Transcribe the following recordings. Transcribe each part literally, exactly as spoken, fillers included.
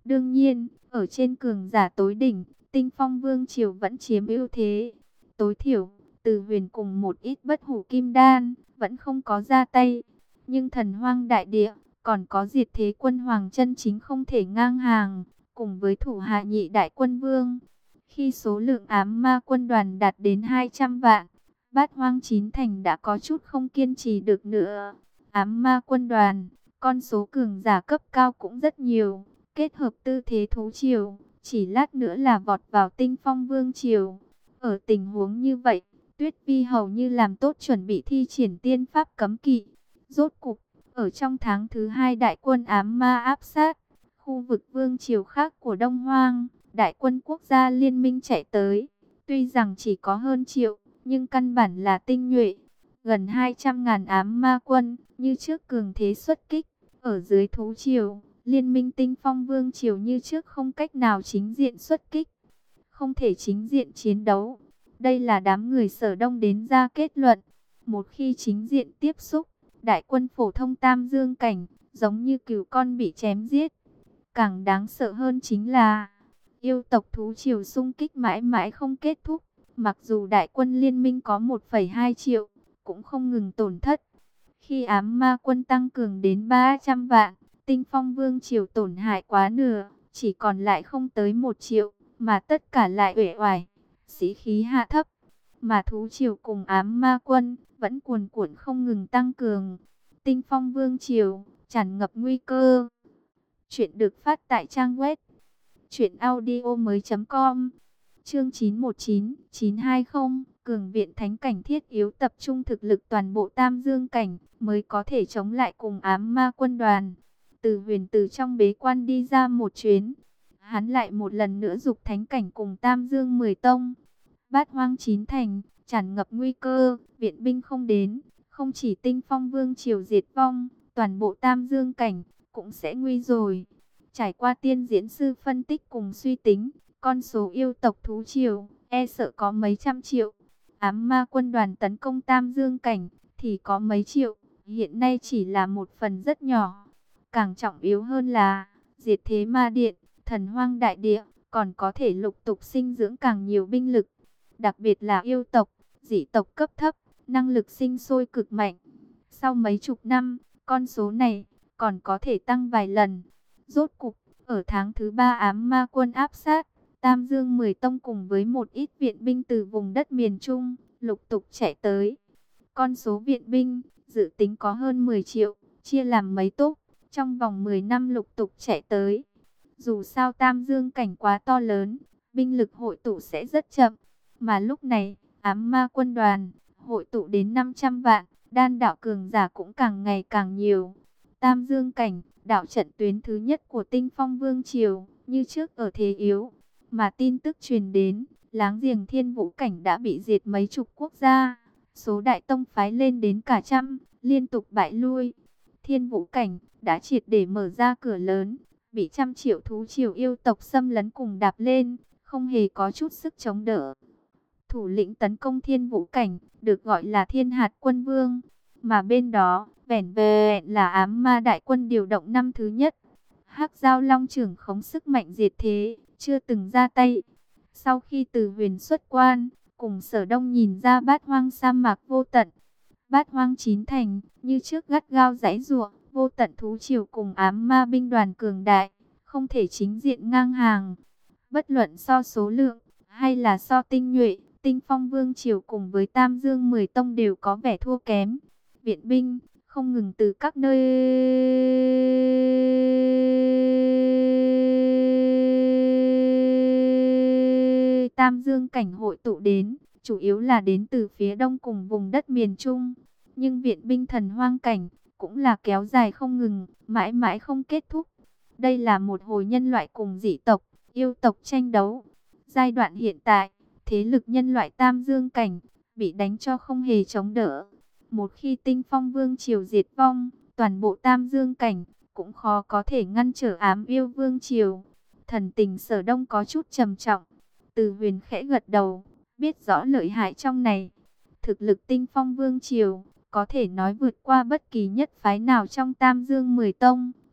Đương nhiên, ở trên cường giả tối đỉnh, Tinh Phong Vương Triều vẫn chiếm ưu thế. Tối thiểu, Từ Huyền cùng một ít bất hủ kim đan, vẫn không có ra tay. Nhưng thần hoang đại địa, còn có diệt thế quân hoàng chân chính không thể ngang hàng, cùng với thủ hạ nhị đại quân vương. Khi số lượng ám ma quân đoàn đạt đến hai trăm vạn, Bát Hoang Chín Thành đã có chút không kiên trì được nữa. Ám ma quân đoàn, con số cường giả cấp cao cũng rất nhiều. Kết hợp tư thế thú triều, chỉ lát nữa là vọt vào Tinh Phong Vương Triều. Ở tình huống như vậy, Tuyết Vi hầu như làm tốt chuẩn bị thi triển tiên pháp cấm kỵ. Rốt cục, ở trong tháng thứ hai đại quân ám ma áp sát, khu vực Vương Triều khác của Đông Hoang, đại quân quốc gia liên minh chạy tới. Tuy rằng chỉ có hơn triệu, nhưng căn bản là tinh nhuệ. Gần hai trăm ngàn ám ma quân, như trước cường thế xuất kích, ở dưới thú triều. Liên minh Tinh Phong Vương Triều như trước không cách nào chính diện xuất kích, không thể chính diện chiến đấu. Đây là đám người Sở Đông đến ra kết luận. Một khi chính diện tiếp xúc, đại quân phổ thông Tam Dương Cảnh, giống như cừu con bị chém giết. Càng đáng sợ hơn chính là, yêu tộc thú triều xung kích mãi mãi không kết thúc. Mặc dù đại quân liên minh có một phẩy hai triệu, cũng không ngừng tổn thất. Khi ám ma quân tăng cường đến ba trăm vạn, Tinh Phong Vương Triều tổn hại quá nửa, chỉ còn lại không tới một triệu, mà tất cả lại uể oải, sĩ khí hạ thấp. Mà thú triều cùng ám ma quân vẫn cuồn cuộn không ngừng tăng cường. Tinh Phong Vương Triều tràn ngập nguy cơ. Chuyện được phát tại trang web truyện audio mới.com. Chương chín một chín, chín hai không, cường viện thánh cảnh thiết yếu tập trung thực lực toàn bộ Tam Dương Cảnh mới có thể chống lại cùng ám ma quân đoàn. Từ Huyền từ trong bế quan đi ra một chuyến, hắn lại một lần nữa dục thánh cảnh cùng Tam Dương mười tông. Bát Hoang Chín Thành tràn ngập nguy cơ, viện binh không đến, không chỉ Tinh Phong Vương Triều diệt vong, toàn bộ Tam Dương Cảnh cũng sẽ nguy rồi. Trải qua tiên diễn sư phân tích cùng suy tính, con số yêu tộc thú triều e sợ có mấy trăm triệu. Ám ma quân đoàn tấn công Tam Dương Cảnh thì có mấy triệu, hiện nay chỉ là một phần rất nhỏ. Càng trọng yếu hơn là, diệt thế ma điện, thần hoang đại địa, còn có thể lục tục sinh dưỡng càng nhiều binh lực. Đặc biệt là yêu tộc, dị tộc cấp thấp, năng lực sinh sôi cực mạnh. Sau mấy chục năm, con số này còn có thể tăng vài lần. Rốt cục, ở tháng thứ ba ám ma quân áp sát, Tam Dương mười tông cùng với một ít viện binh từ vùng đất miền Trung, lục tục chạy tới. Con số viện binh, dự tính có hơn mười triệu, chia làm mấy tốp, trong vòng mười năm lục tục chạy tới. Dù sao Tam Dương Cảnh quá to lớn, binh lực hội tụ sẽ rất chậm. Mà lúc này, ám ma quân đoàn, hội tụ đến năm trăm vạn, đan đạo cường giả cũng càng ngày càng nhiều. Tam Dương Cảnh, đạo trận tuyến thứ nhất của Tinh Phong Vương Triều, như trước ở thế yếu. Mà tin tức truyền đến, láng giềng Thiên Vũ Cảnh đã bị diệt mấy chục quốc gia. Số đại tông phái lên đến cả trăm, liên tục bại lui. Thiên Vũ Cảnh đã triệt để mở ra cửa lớn, bị trăm triệu thú triều yêu tộc xâm lấn cùng đạp lên, không hề có chút sức chống đỡ. Thủ lĩnh tấn công Thiên Vũ Cảnh, được gọi là Thiên Hạt Quân Vương. Mà bên đó, vẻn vẹn là ám ma đại quân điều động năm thứ nhất. Hắc Giao Long trưởng khống sức mạnh diệt thế, chưa từng ra tay. Sau khi Từ Huyền xuất quan, cùng Sở Đông nhìn ra Bát Hoang sa mạc vô tận. Bát Hoang Chín Thành, như trước gắt gao giãy giụa, vô tận thú triều cùng ám ma binh đoàn cường đại, không thể chính diện ngang hàng. Bất luận so số lượng, hay là so tinh nhuệ, Tinh Phong Vương Triều cùng với Tam Dương mười tông đều có vẻ thua kém. Viện binh không ngừng từ các nơi Tam Dương Cảnh hội tụ đến, chủ yếu là đến từ phía đông cùng vùng đất miền Trung. Nhưng viện binh thần hoang cảnh cũng là kéo dài không ngừng, mãi mãi không kết thúc. Đây là một hồi nhân loại cùng dị tộc, yêu tộc tranh đấu. Giai đoạn hiện tại, thế lực nhân loại Tam Dương Cảnh bị đánh cho không hề chống đỡ. Một khi Tinh Phong Vương Triều diệt vong, toàn bộ Tam Dương Cảnh cũng khó có thể ngăn trở ám yêu Vương Triều. Thần tình Sở Đông có chút trầm trọng. Từ Huyền khẽ gật đầu, biết rõ lợi hại trong này. Thực lực Tinh Phong Vương Triều có thể nói vượt qua bất kỳ nhất phái nào trong Tam Dương mười tông.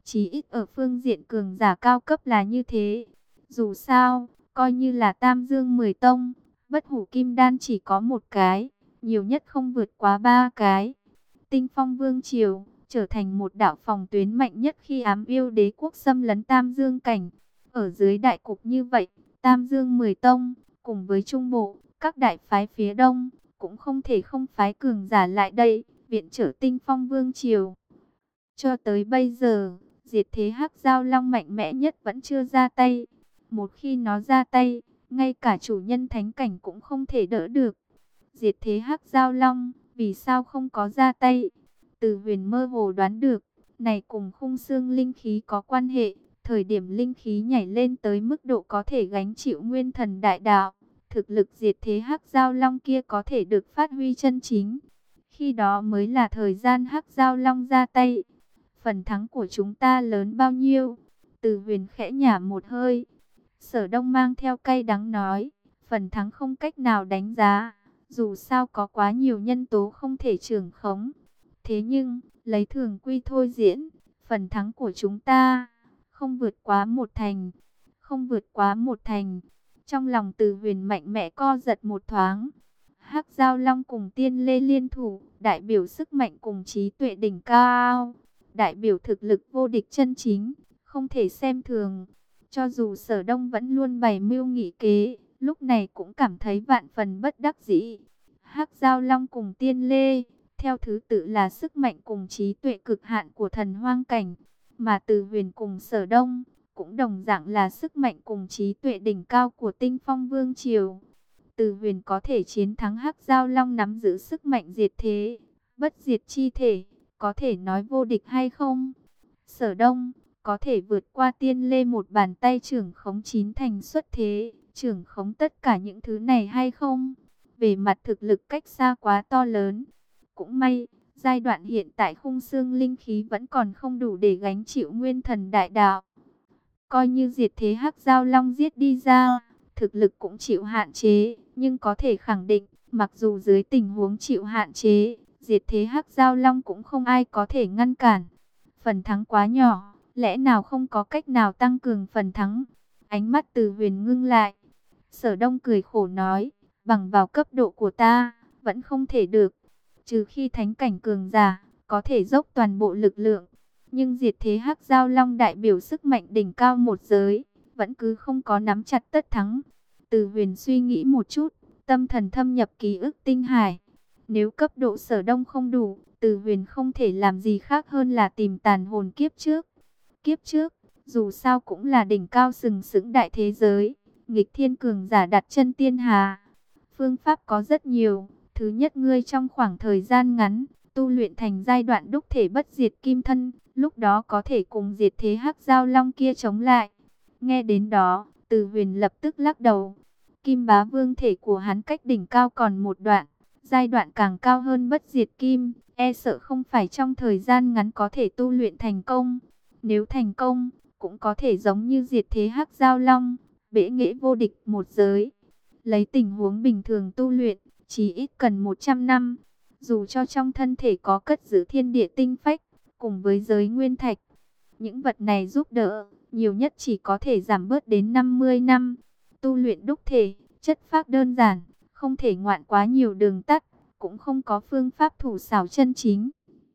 Chí ít ở phương diện cường giả cao cấp là như thế. Dù sao, coi như là Tam Dương mười tông, bất hủ kim đan chỉ có một cái, nhiều nhất không vượt quá ba cái. Tinh Phong Vương Triều trở thành một đạo phòng tuyến mạnh nhất khi ám yêu đế quốc xâm lấn Tam Dương cảnh. Ở dưới đại cục như vậy, Tam Dương mười tông, cùng với Trung Bộ, các đại phái phía Đông, cũng không thể không phái cường giả lại đây, viện trợ Tinh Phong Vương Triều. Cho tới bây giờ, diệt thế Hắc Giao Long mạnh mẽ nhất vẫn chưa ra tay. Một khi nó ra tay, ngay cả chủ nhân thánh cảnh cũng không thể đỡ được. Diệt thế Hắc Giao Long, vì sao không có ra tay? Từ Huyền mơ hồ đoán được, này cùng khung xương linh khí có quan hệ. Thời điểm linh khí nhảy lên tới mức độ có thể gánh chịu nguyên thần đại đạo, thực lực diệt thế Hắc Giao Long kia có thể được phát huy chân chính. Khi đó mới là thời gian Hắc Giao Long ra tay. Phần thắng của chúng ta lớn bao nhiêu? Từ Huyền khẽ nhả một hơi. Sở Đông mang theo cay đắng nói, phần thắng không cách nào đánh giá, dù sao có quá nhiều nhân tố không thể trưởng khống. Thế nhưng, lấy thường quy thôi diễn, phần thắng của chúng ta không vượt quá một thành, không vượt quá một thành. Trong lòng Từ Huyền mạnh mẽ co giật một thoáng. Hắc Giao Long cùng Tiên Lê liên thủ, đại biểu sức mạnh cùng trí tuệ đỉnh cao, đại biểu thực lực vô địch chân chính, không thể xem thường. Cho dù Sở Đông vẫn luôn bày mưu nghị kế, lúc này cũng cảm thấy vạn phần bất đắc dĩ. Hắc Giao Long cùng Tiên Lê, theo thứ tự là sức mạnh cùng trí tuệ cực hạn của thần hoang cảnh, mà Từ Huyền cùng Sở Đông cũng đồng dạng là sức mạnh cùng trí tuệ đỉnh cao của Tinh Phong Vương Triều. Từ Huyền có thể chiến thắng Hắc Giao Long nắm giữ sức mạnh diệt thế, bất diệt chi thể, có thể nói vô địch hay không? Sở Đông có thể vượt qua Tiên Lê một bàn tay trưởng khống chín thành xuất thế, trưởng khống tất cả những thứ này hay không? Về mặt thực lực cách xa quá to lớn. Cũng may, giai đoạn hiện tại khung xương linh khí vẫn còn không đủ để gánh chịu nguyên thần đại đạo. Coi như diệt thế Hắc Giao Long giết đi ra, thực lực cũng chịu hạn chế, nhưng có thể khẳng định, mặc dù dưới tình huống chịu hạn chế, diệt thế Hắc Giao Long cũng không ai có thể ngăn cản. Phần thắng quá nhỏ, lẽ nào không có cách nào tăng cường phần thắng? Ánh mắt Từ Huyền ngưng lại. Sở Đông cười khổ nói, bằng vào cấp độ của ta, vẫn không thể được. Trừ khi thánh cảnh cường giả, có thể dốc toàn bộ lực lượng. Nhưng diệt thế Hắc Giao Long đại biểu sức mạnh đỉnh cao một giới, vẫn cứ không có nắm chặt tất thắng. Từ Huyền suy nghĩ một chút, tâm thần thâm nhập ký ức tinh hải. Nếu cấp độ Sở Đông không đủ, Từ Huyền không thể làm gì khác hơn là tìm tàn hồn kiếp trước. Kiếp trước, dù sao cũng là đỉnh cao sừng sững đại thế giới, nghịch thiên cường giả đặt chân tiên hà. Phương pháp có rất nhiều. Thứ nhất, ngươi trong khoảng thời gian ngắn, tu luyện thành giai đoạn đúc thể bất diệt kim thân, lúc đó có thể cùng diệt thế Hắc Giao Long kia chống lại. Nghe đến đó, Từ Huyền lập tức lắc đầu. Kim Bá Vương thể của hắn cách đỉnh cao còn một đoạn, giai đoạn càng cao hơn bất diệt kim, e sợ không phải trong thời gian ngắn có thể tu luyện thành công. Nếu thành công, cũng có thể giống như diệt thế Hắc Giao Long, bẽ nghệ vô địch một giới. Lấy tình huống bình thường tu luyện, chỉ ít cần một trăm năm. Dù cho trong thân thể có cất giữ thiên địa tinh phách, cùng với giới nguyên thạch, những vật này giúp đỡ, nhiều nhất chỉ có thể giảm bớt đến năm mươi năm. Tu luyện đúc thể, chất phác đơn giản, không thể ngoạn quá nhiều đường tắt, cũng không có phương pháp thủ xảo chân chính.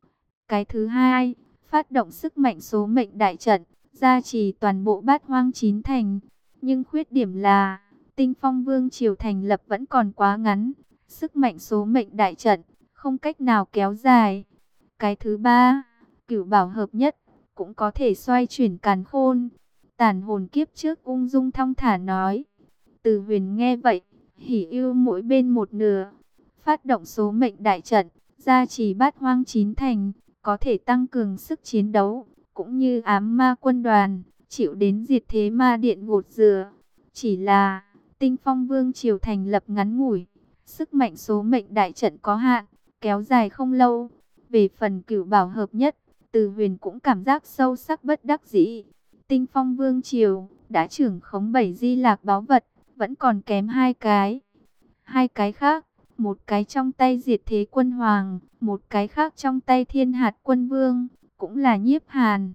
Cái thứ hai, phát động sức mạnh số mệnh đại trận, gia trì toàn bộ bát hoang chín thành. Nhưng khuyết điểm là, Tinh Phong Vương Triều thành lập vẫn còn quá ngắn, sức mạnh số mệnh đại trận không cách nào kéo dài. Cái thứ ba, Cửu Bảo hợp nhất, cũng có thể xoay chuyển càn khôn. Tàn hồn kiếp trước ung dung thong thả nói. Từ Huyền nghe vậy, hỉ ưu mỗi bên một nửa. Phát động số mệnh đại trận, gia trì bát hoang chín thành, có thể tăng cường sức chiến đấu, cũng như ám ma quân đoàn, chịu đến diệt thế ma điện gột rửa. Chỉ là, Tinh Phong Vương Triều thành lập ngắn ngủi, sức mạnh số mệnh đại trận có hạn, kéo dài không lâu. Về phần Cửu Bảo hợp nhất, Từ Huyền cũng cảm giác sâu sắc bất đắc dĩ. Tinh Phong Vương Triều đã trưởng khống bảy di lạc báu vật, vẫn còn kém hai cái. Hai cái khác, một cái trong tay Diệt Thế Quân Hoàng, một cái khác trong tay Thiên Hạt Quân Vương, cũng là Nhiếp Hàn.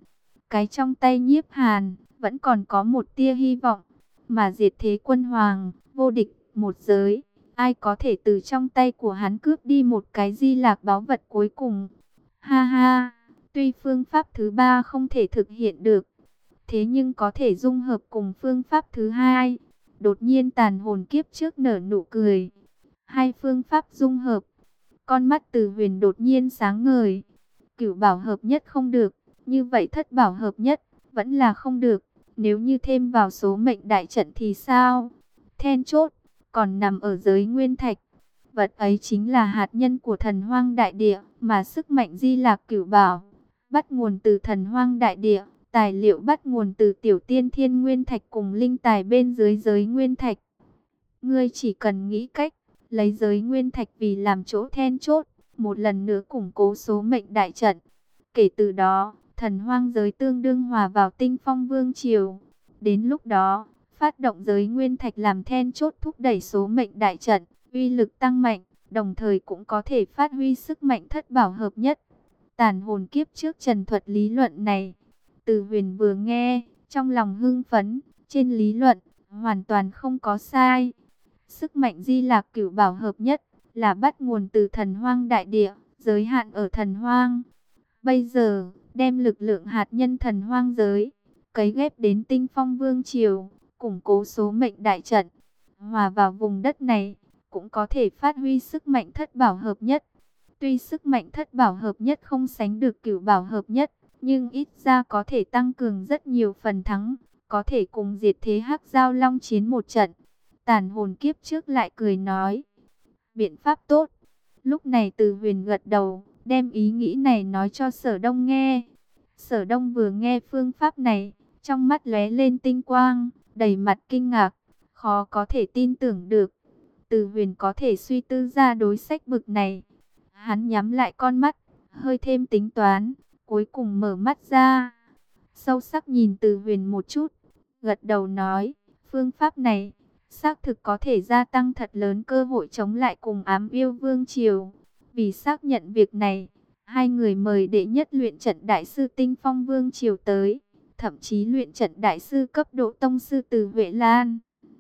cái trong tay Nhiếp Hàn, vẫn còn có một tia hy vọng. Mà diệt thế quân hoàng, vô địch, một giới, ai có thể từ trong tay của hắn cướp đi một cái di lạc báu vật cuối cùng. Ha ha, tuy phương pháp thứ ba không thể thực hiện được, thế nhưng có thể dung hợp cùng phương pháp thứ hai. Đột nhiên tàn hồn kiếp trước nở nụ cười. Hai phương pháp dung hợp. Con mắt Từ Huyền đột nhiên sáng ngời. Cửu bảo hợp nhất không được, như vậy thất bảo hợp nhất vẫn là không được. Nếu như thêm vào số mệnh đại trận thì sao? Then chốt còn nằm ở giới nguyên thạch. Vật ấy chính là hạt nhân của thần hoang đại địa, mà sức mạnh di lạc cửu bảo bắt nguồn từ thần hoang đại địa. Tài liệu bắt nguồn từ tiểu tiên thiên nguyên thạch cùng linh tài bên dưới giới nguyên thạch. Ngươi chỉ cần nghĩ cách lấy giới nguyên thạch vì làm chỗ then chốt, một lần nữa củng cố số mệnh đại trận. Kể từ đó, thần hoang giới tương đương hòa vào Tinh Phong Vương Triều. Đến lúc đó, phát động giới nguyên thạch làm then chốt thúc đẩy số mệnh đại trận, uy lực tăng mạnh, đồng thời cũng có thể phát huy sức mạnh thất bảo hợp nhất. Tàn hồn kiếp trước trần thuật lý luận này, Từ Huyền vừa nghe, trong lòng hưng phấn. Trên lý luận, hoàn toàn không có sai. Sức mạnh di lạc cửu bảo hợp nhất là bắt nguồn từ thần hoang đại địa, giới hạn ở thần hoang. Bây giờ, đem lực lượng hạt nhân thần hoang giới, cấy ghép đến Tinh Phong Vương Triều, củng cố số mệnh đại trận, hòa vào vùng đất này, cũng có thể phát huy sức mạnh thất bảo hợp nhất. Tuy sức mạnh thất bảo hợp nhất không sánh được cửu bảo hợp nhất, nhưng ít ra có thể tăng cường rất nhiều phần thắng, có thể cùng diệt thế Hắc Giao Long chiến một trận. Tàn hồn kiếp trước lại cười nói, biện pháp tốt. Lúc này Từ Huyền gật đầu, đem ý nghĩ này nói cho Sở Đông nghe. Sở Đông vừa nghe phương pháp này, trong mắt lóe lên tinh quang, đầy mặt kinh ngạc, khó có thể tin tưởng được. Từ Huyền có thể suy tư ra đối sách bực này. Hắn nhắm lại con mắt, hơi thêm tính toán, cuối cùng mở mắt ra, sâu sắc nhìn Từ Huyền một chút, gật đầu nói, phương pháp này xác thực có thể gia tăng thật lớn cơ hội chống lại cùng Ám Yêu Vương Triều. Vì xác nhận việc này, hai người mời đệ nhất luyện trận đại sư Tinh Phong Vương Triều tới, thậm chí luyện trận đại sư cấp độ tông sư Từ Huệ Lan.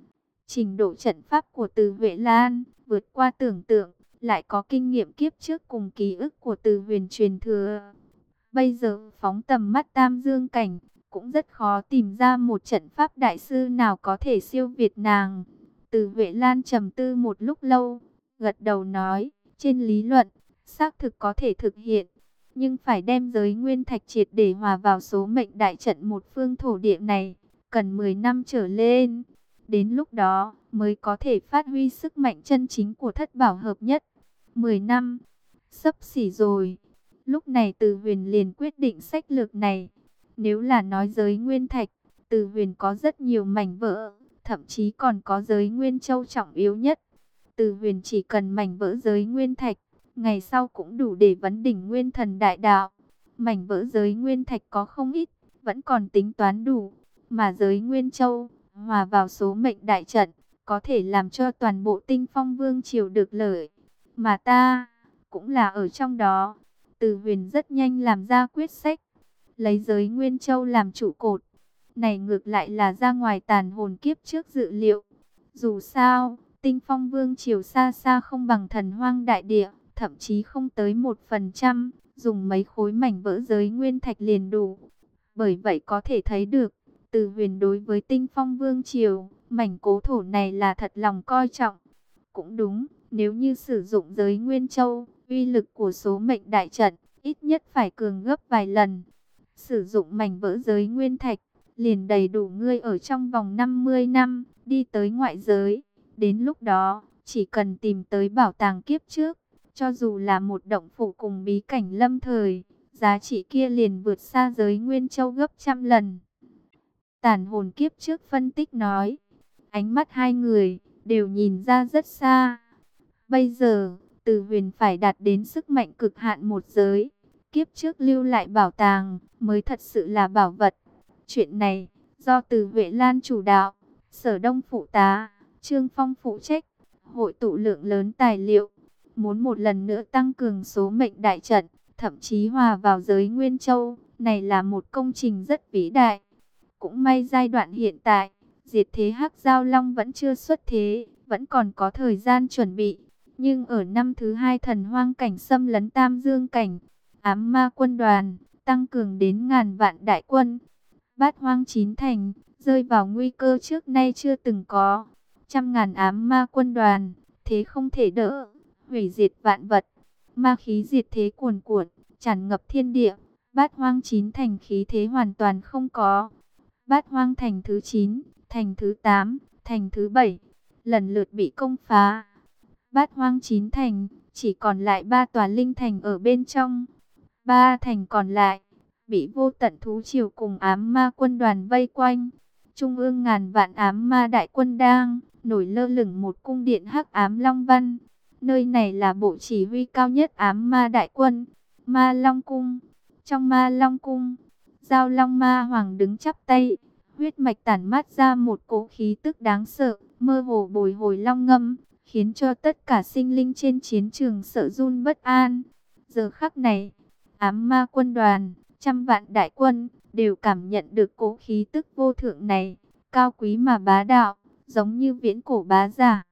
Trình độ trận pháp của Từ Huệ Lan vượt qua tưởng tượng, lại có kinh nghiệm kiếp trước cùng ký ức của Từ Huyền truyền thừa. Bây giờ phóng tầm mắt Tam Dương cảnh, cũng rất khó tìm ra một trận pháp đại sư nào có thể siêu việt nàng. Từ Huệ Lan trầm tư một lúc lâu, gật đầu nói, trên lý luận, xác thực có thể thực hiện, nhưng phải đem giới nguyên thạch triệt để hòa vào số mệnh đại trận một phương thổ địa này, cần mười năm trở lên. Đến lúc đó, mới có thể phát huy sức mạnh chân chính của thất bảo hợp nhất. mười năm, sắp xỉ rồi. Lúc này Từ Huyền liền quyết định sách lược này. Nếu là nói giới nguyên thạch, Từ Huyền có rất nhiều mảnh vỡ, thậm chí còn có giới nguyên châu trọng yếu nhất. Từ Huyền chỉ cần mảnh vỡ giới nguyên thạch, ngày sau cũng đủ để vấn đỉnh nguyên thần đại đạo. Mảnh vỡ giới nguyên thạch có không ít, vẫn còn tính toán đủ, mà giới nguyên châu hòa vào số mệnh đại trận, có thể làm cho toàn bộ Tinh Phong Vương Triều được lợi, mà ta cũng là ở trong đó. Từ Huyền rất nhanh làm ra quyết sách, lấy giới Nguyên Châu làm trụ cột. Này ngược lại là ra ngoài tàn hồn kiếp trước dự liệu. Dù sao, Tinh Phong Vương Triều xa xa không bằng thần hoang đại địa, thậm chí không tới một phần trăm, dùng mấy khối mảnh vỡ giới nguyên thạch liền đủ. Bởi vậy có thể thấy được, Từ Huyền đối với Tinh Phong Vương Triều, mảnh cố thổ này là thật lòng coi trọng. Cũng đúng, nếu như sử dụng giới Nguyên Châu, uy lực của số mệnh đại trận ít nhất phải cường gấp vài lần. Sử dụng mảnh vỡ giới nguyên thạch, liền đầy đủ ngươi ở trong vòng năm mươi năm, đi tới ngoại giới. Đến lúc đó, chỉ cần tìm tới bảo tàng kiếp trước, cho dù là một động phủ cùng bí cảnh lâm thời, giá trị kia liền vượt xa giới Nguyên Châu gấp trăm lần. Tàn hồn kiếp trước phân tích nói, ánh mắt hai người đều nhìn ra rất xa. Bây giờ, Từ Huyền phải đạt đến sức mạnh cực hạn một giới. Kiếp trước lưu lại bảo tàng mới thật sự là bảo vật. Chuyện này do Từ Huệ Lan chủ đạo, Sở Đông phụ tá, Trương Phong phụ trách, hội tụ lượng lớn tài liệu. Muốn một lần nữa tăng cường số mệnh đại trận, thậm chí hòa vào giới Nguyên Châu, Này là một công trình rất vĩ đại. Cũng may giai đoạn hiện tại, diệt thế Hắc Giao Long vẫn chưa xuất thế, vẫn còn có thời gian chuẩn bị. Nhưng ở năm thứ hai thần hoang cảnh xâm lấn Tam Dương cảnh, ám ma quân đoàn tăng cường đến ngàn vạn đại quân. Bát hoang chín thành, rơi vào nguy cơ trước nay chưa từng có. Trăm ngàn ám ma quân đoàn, thế không thể đỡ, hủy diệt vạn vật. Ma khí diệt thế cuồn cuộn, tràn ngập thiên địa. Bát hoang chín thành khí thế hoàn toàn không có. Bát hoang thành thứ chín, thành thứ tám, thành thứ bảy, lần lượt bị công phá. Bát hoang chín thành, chỉ còn lại ba tòa linh thành ở bên trong. Ba thành còn lại, bị vô tận thú triều cùng ám ma quân đoàn vây quanh. Trung ương ngàn vạn ám ma đại quân đang nổi lơ lửng một cung điện hắc ám long văn. Nơi này là bộ chỉ huy cao nhất ám ma đại quân, Ma Long Cung. Trong Ma Long Cung, Giao Long Ma Hoàng đứng chắp tay, huyết mạch tản mát ra một cỗ khí tức đáng sợ, mơ hồ bồi hồi long ngâm, khiến cho tất cả sinh linh trên chiến trường sợ run bất an. Giờ khắc này, ám ma quân đoàn, trăm vạn đại quân, đều cảm nhận được cỗ khí tức vô thượng này, cao quý mà bá đạo, giống như viễn cổ bá giả.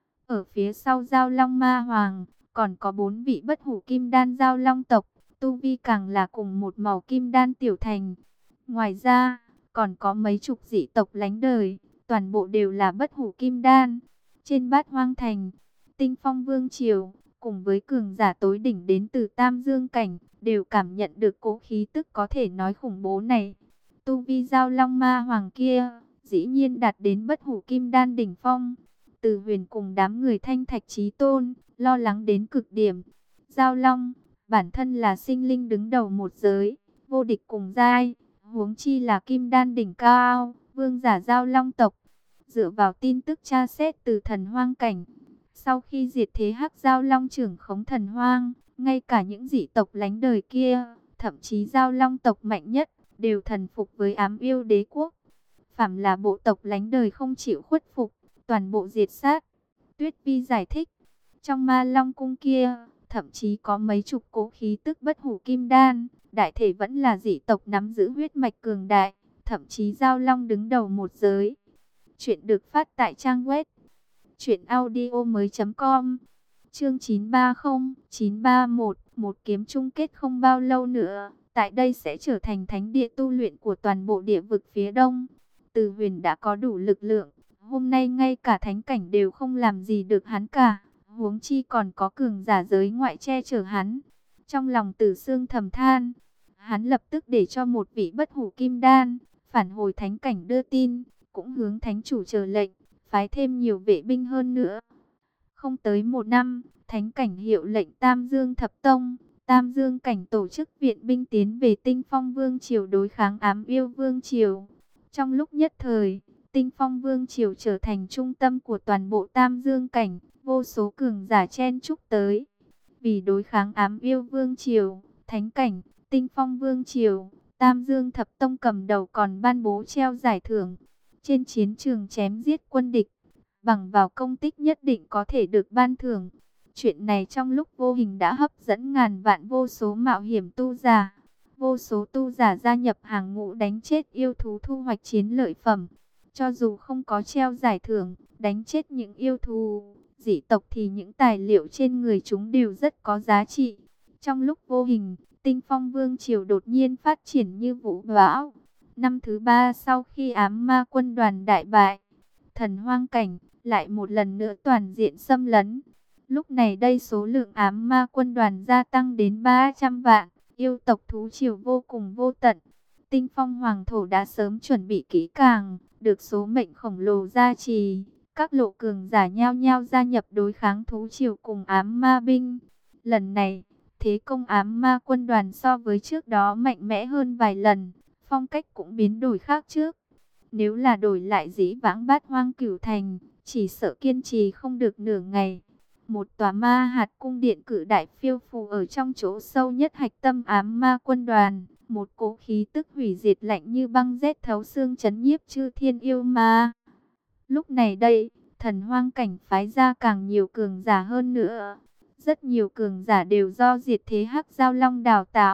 Ở phía sau Giao Long Ma Hoàng, còn có bốn vị bất hủ kim đan Giao Long tộc, tu vi càng là cùng một màu kim đan tiểu thành. Ngoài ra, còn có mấy chục dị tộc lánh đời, toàn bộ đều là bất hủ kim đan. Trên Bát Hoang Thành, Tinh Phong Vương Triều, cùng với cường giả tối đỉnh đến từ Tam Dương Cảnh, đều cảm nhận được cỗ khí tức có thể nói khủng bố này. Tu vi Giao Long Ma Hoàng kia, dĩ nhiên đạt đến bất hủ kim đan đỉnh phong. Từ Huyền cùng đám người Thanh Thạch Chí Tôn, lo lắng đến cực điểm. Giao Long, bản thân là sinh linh đứng đầu một giới, vô địch cùng giai, huống chi là kim đan đỉnh cao, vương giả Giao Long tộc. Dựa vào tin tức tra xét từ thần hoang cảnh, sau khi diệt thế Hắc Giao Long trưởng khống thần hoang, ngay cả những dị tộc lánh đời kia, thậm chí Giao Long tộc mạnh nhất, đều thần phục với ám yêu đế quốc. Phàm là bộ tộc lánh đời không chịu khuất phục, toàn bộ diệt sát. Tuyết Vi giải thích, trong Ma Long Cung kia, thậm chí có mấy chục cỗ khí tức bất hủ kim đan, đại thể vẫn là dị tộc nắm giữ huyết mạch cường đại, thậm chí Giao Long đứng đầu một giới. Chuyện được phát tại trang web truyện audio mới chấm com. Chương chín ba không, chín ba mốt, một kiếm chung kết không bao lâu nữa, tại đây sẽ trở thành thánh địa tu luyện của toàn bộ địa vực phía đông. Từ Huyền đã có đủ lực lượng, hôm nay ngay cả thánh cảnh đều không làm gì được hắn cả, huống chi còn có cường giả giới ngoại che chở hắn. Trong lòng Tử Sương thầm than, hắn lập tức để cho một vị bất hủ kim đan phản hồi thánh cảnh đưa tin, cũng hướng thánh chủ chờ lệnh, phái thêm nhiều vệ binh hơn nữa. Không tới một năm, thánh cảnh hiệu lệnh Tam Dương Thập Tông, Tam Dương cảnh tổ chức viện binh tiến về Tinh Phong Vương Triều đối kháng ám yêu Vương Triều. Trong lúc nhất thời, Tinh Phong Vương Triều trở thành trung tâm của toàn bộ Tam Dương cảnh, vô số cường giả chen chúc tới. Vì đối kháng ám yêu Vương Triều, thánh cảnh, Tinh Phong Vương Triều, Tam Dương Thập Tông cầm đầu còn ban bố treo giải thưởng. Trên chiến trường chém giết quân địch, bằng vào công tích nhất định có thể được ban thưởng. Chuyện này trong lúc vô hình đã hấp dẫn ngàn vạn vô số mạo hiểm tu giả. Vô số tu giả gia nhập hàng ngũ đánh chết yêu thú thu hoạch chiến lợi phẩm. Cho dù không có treo giải thưởng, đánh chết những yêu thú dị tộc thì những tài liệu trên người chúng đều rất có giá trị. Trong lúc vô hình, Tinh Phong Vương Triều đột nhiên phát triển như vũ bão. Năm thứ ba sau khi ám ma quân đoàn đại bại, thần hoang cảnh lại một lần nữa toàn diện xâm lấn. Lúc này đây số lượng ám ma quân đoàn gia tăng đến ba trăm vạn, yêu tộc thú triều vô cùng vô tận. Tinh Phong Hoàng thổ đã sớm chuẩn bị kỹ càng, được số mệnh khổng lồ gia trì, các lộ cường giả nhao nhao gia nhập đối kháng thú triều cùng ám ma binh. Lần này, thế công ám ma quân đoàn so với trước đó mạnh mẽ hơn vài lần, phong cách cũng biến đổi khác trước. Nếu là đổi lại dĩ vãng Bát Hoang Cửu Thành, chỉ sợ kiên trì không được nửa ngày. Một tòa ma hạt cung điện cự đại phiêu phù ở trong chỗ sâu nhất hạch tâm ám ma quân đoàn. Một cỗ khí tức hủy diệt lạnh như băng rét thấu xương chấn nhiếp chư thiên yêu ma. Lúc này đây, thần hoang cảnh phái ra càng nhiều cường giả hơn nữa. Rất nhiều cường giả đều do diệt thế Hắc Giao Long đào tạo,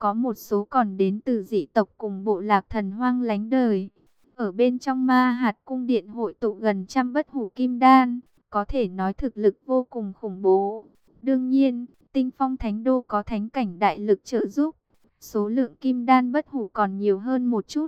có một số còn đến từ dị tộc cùng bộ lạc thần hoang lánh đời. Ở bên trong Ma Hạt cung điện hội tụ gần trăm bất hủ kim đan, có thể nói thực lực vô cùng khủng bố. Đương nhiên, Tinh Phong Thánh Đô có thánh cảnh đại lực trợ giúp, số lượng kim đan bất hủ còn nhiều hơn một chút.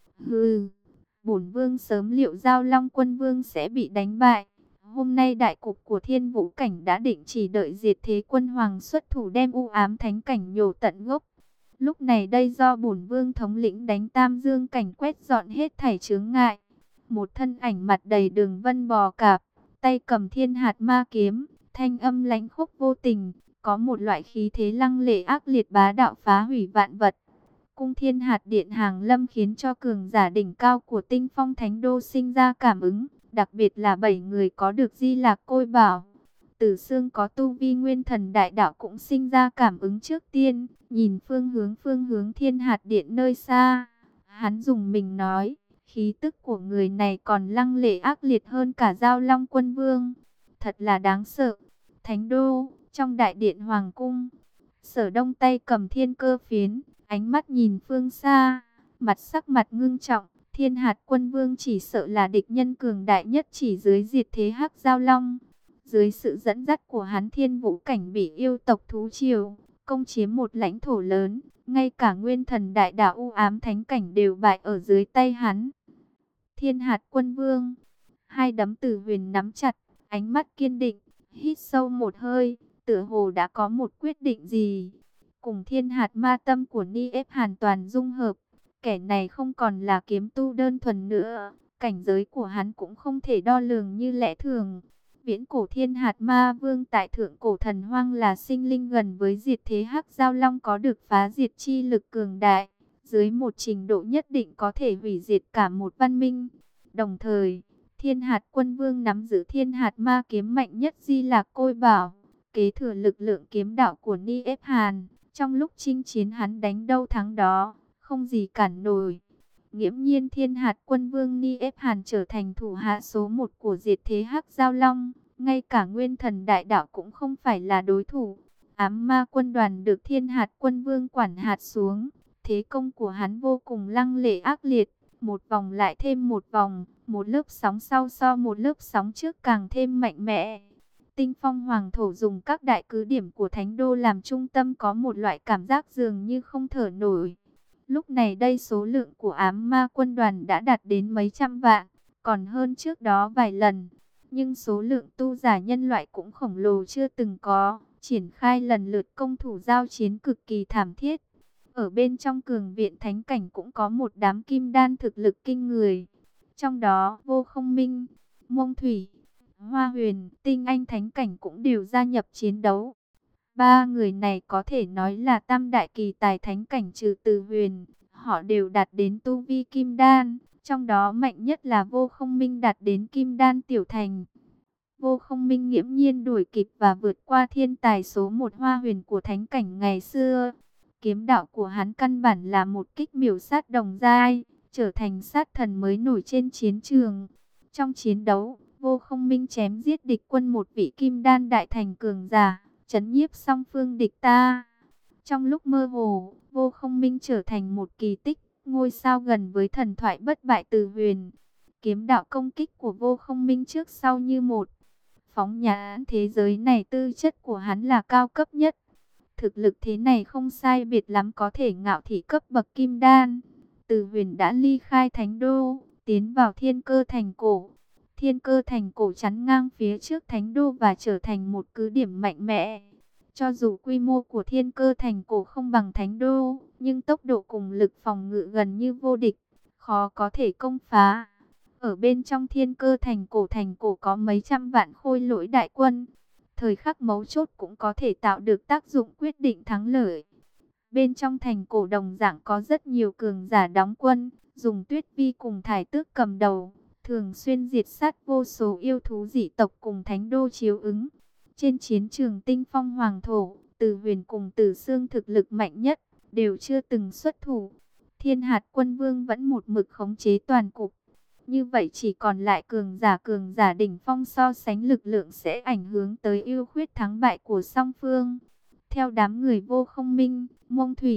Hừ, bổn vương sớm liệu Giao Long Quân Vương sẽ bị đánh bại. Hôm nay đại cục của Thiên Vũ Cảnh đã định, chỉ đợi Diệt Thế Quân Hoàng xuất thủ đem u ám thánh cảnh nhổ tận gốc. Lúc này đây do bổn vương thống lĩnh đánh Tam Dương Cảnh quét dọn hết thảy chướng ngại. Một thân ảnh mặt đầy đường vân bò cạp, tay cầm thiên hạt ma kiếm, thanh âm lãnh khốc vô tình, có một loại khí thế lăng lệ ác liệt bá đạo phá hủy vạn vật. Cung Thiên Hạt Điện hàng lâm khiến cho cường giả đỉnh cao của Tinh Phong Thánh Đô sinh ra cảm ứng, đặc biệt là bảy người có được Di Lạc Côi Bảo. Tử Xương có tu vi nguyên thần đại đạo cũng sinh ra cảm ứng trước tiên, nhìn phương hướng phương hướng Thiên Hạt Điện nơi xa. Hắn dùng mình nói, khí tức của người này còn lăng lệ ác liệt hơn cả Giao Long Quân Vương. Thật là đáng sợ. Thánh Đô, trong đại điện Hoàng Cung, Sở Đông tay cầm thiên cơ phiến, ánh mắt nhìn phương xa, mặt sắc mặt ngưng trọng. Thiên Hạt Quân Vương chỉ sợ là địch nhân cường đại nhất chỉ dưới Diệt Thế Hắc Giao Long. Dưới sự dẫn dắt của hắn, Thiên Vũ Cảnh bị yêu tộc thú triều công chiếm một lãnh thổ lớn, ngay cả nguyên thần đại đạo u ám thánh cảnh đều bại ở dưới tay hắn. Thiên Hạt Quân Vương, hai đấm Tử Huyền nắm chặt, ánh mắt kiên định, hít sâu một hơi, tựa hồ đã có một quyết định gì. Cùng Thiên Hạt Ma Tâm của Ni Ép hoàn toàn dung hợp, kẻ này không còn là kiếm tu đơn thuần nữa, cảnh giới của hắn cũng không thể đo lường như lẽ thường. Viễn cổ Thiên Hạt Ma Vương tại thượng cổ thần hoang là sinh linh gần với Diệt Thế Hắc Giao Long, có được phá diệt chi lực cường đại, dưới một trình độ nhất định có thể hủy diệt cả một văn minh. Đồng thời, Thiên Hạt Quân Vương nắm giữ Thiên Hạt Ma Kiếm mạnh nhất Di Lạc Côi Bảo, kế thừa lực lượng kiếm đạo của Ni Ép Hàn. Trong lúc chinh chiến hắn đánh đâu thắng đó, không gì cản nổi. Nghiễm nhiên Thiên Hạt Quân Vương Ni Ép Hàn trở thành thủ hạ số một của Diệt Thế Hắc Giao Long, ngay cả nguyên thần đại đạo cũng không phải là đối thủ. Ám ma quân đoàn được Thiên Hạt Quân Vương quản hạt xuống, thế công của hắn vô cùng lăng lệ ác liệt, một vòng lại thêm một vòng, một lớp sóng sau so một lớp sóng trước càng thêm mạnh mẽ. Tinh Phong Hoàng thổ dùng các đại cứ điểm của Thánh Đô làm trung tâm, có một loại cảm giác dường như không thở nổi. Lúc này đây số lượng của ám ma quân đoàn đã đạt đến mấy trăm vạn, còn hơn trước đó vài lần. Nhưng số lượng tu giả nhân loại cũng khổng lồ chưa từng có, triển khai lần lượt công thủ giao chiến cực kỳ thảm thiết. Ở bên trong cường viện thánh cảnh cũng có một đám kim đan thực lực kinh người. Trong đó Vô Không Minh, Mông Thủy, Hoa Huyền, Tinh Anh thánh cảnh cũng đều gia nhập chiến đấu. Ba người này có thể nói là tam đại kỳ tài thánh cảnh trừ Từ Huyền, họ đều đạt đến tu vi kim đan, trong đó mạnh nhất là Vô Không Minh đạt đến kim đan tiểu thành. Vô Không Minh nghiễm nhiên đuổi kịp và vượt qua thiên tài số một Hoa Huyền của thánh cảnh ngày xưa. Kiếm đạo của hắn căn bản là một kích miểu sát đồng giai, trở thành sát thần mới nổi trên chiến trường. Trong chiến đấu, Vô Không Minh chém giết địch quân một vị kim đan đại thành cường giả, trấn nhiếp song phương địch ta. Trong lúc mơ hồ, Vô Không Minh trở thành một kỳ tích, ngôi sao gần với thần thoại bất bại Từ Huyền. Kiếm đạo công kích của Vô Không Minh trước sau như một. Phóng nhãn thế giới này, tư chất của hắn là cao cấp nhất. Thực lực thế này không sai biệt lắm có thể ngạo thị cấp bậc kim đan. Từ Huyền đã ly khai Thánh Đô, tiến vào Thiên Cơ Thành Cổ. Thiên Cơ Thành Cổ chắn ngang phía trước Thánh Đô và trở thành một cứ điểm mạnh mẽ. Cho dù quy mô của Thiên Cơ Thành Cổ không bằng Thánh Đô, nhưng tốc độ cùng lực phòng ngự gần như vô địch, khó có thể công phá. Ở bên trong Thiên Cơ Thành Cổ, thành cổ có mấy trăm vạn khôi lỗi đại quân. Thời khắc mấu chốt cũng có thể tạo được tác dụng quyết định thắng lợi. Bên trong thành cổ đồng dạng có rất nhiều cường giả đóng quân, dùng Tuyết Vi cùng Thải Tước cầm đầu, thường xuyên diệt sát vô số yêu thú dị tộc cùng Thánh Đô chiếu ứng. Trên chiến trường Tinh Phong Hoàng thổ, Từ Huyền cùng Tử Xương thực lực mạnh nhất, đều chưa từng xuất thủ. Thiên Hạt Quân Vương vẫn một mực khống chế toàn cục. Như vậy chỉ còn lại cường giả cường giả đỉnh phong, so sánh lực lượng sẽ ảnh hưởng tới ưu khuyết thắng bại của song phương. Theo đám người Vô Không Minh, Mông Thủy,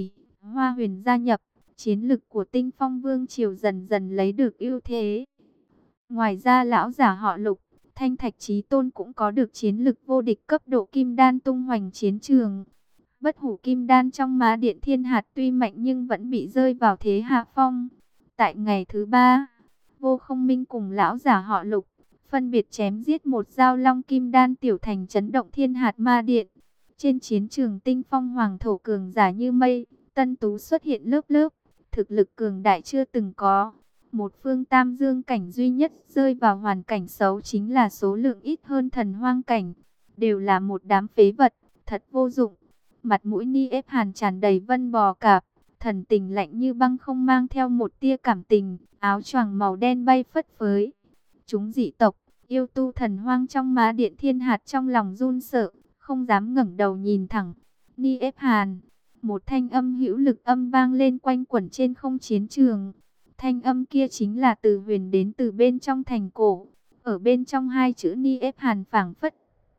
Hoa Huyền gia nhập, chiến lực của Tinh Phong Vương triều dần dần lấy được ưu thế. Ngoài ra lão giả họ Lục, Thanh Thạch Chí Tôn cũng có được chiến lực vô địch cấp độ kim đan tung hoành chiến trường. Bất hủ kim đan trong Má Điện Thiên Hạt tuy mạnh nhưng vẫn bị rơi vào thế hạ phong. Tại ngày thứ ba, Vô Không Minh cùng lão giả họ Lục phân biệt chém giết một giao long kim đan tiểu thành chấn động thiên hạt ma điện. Trên chiến trường Tinh Phong hoàng thổ cường giả như mây, tân tú xuất hiện lớp lớp, thực lực cường đại chưa từng có. Một phương tam dương cảnh duy nhất rơi vào hoàn cảnh xấu chính là số lượng ít hơn thần hoang cảnh. Đều là một đám phế vật, thật vô dụng. Mặt mũi Ni ép Hàn tràn đầy vân bò cạp, thần tình lạnh như băng không mang theo một tia cảm tình, áo choàng màu đen bay phất phới. Chúng dị tộc, yêu tu thần hoang trong Má Điện Thiên Hạt trong lòng run sợ, không dám ngẩng đầu nhìn thẳng. Ni ép Hàn, một thanh âm hữu lực âm vang lên quanh quẩn trên không chiến trường. Thanh âm kia chính là Từ Huyền đến từ bên trong thành cổ. Ở bên trong hai chữ Ni ép Hàn phảng phất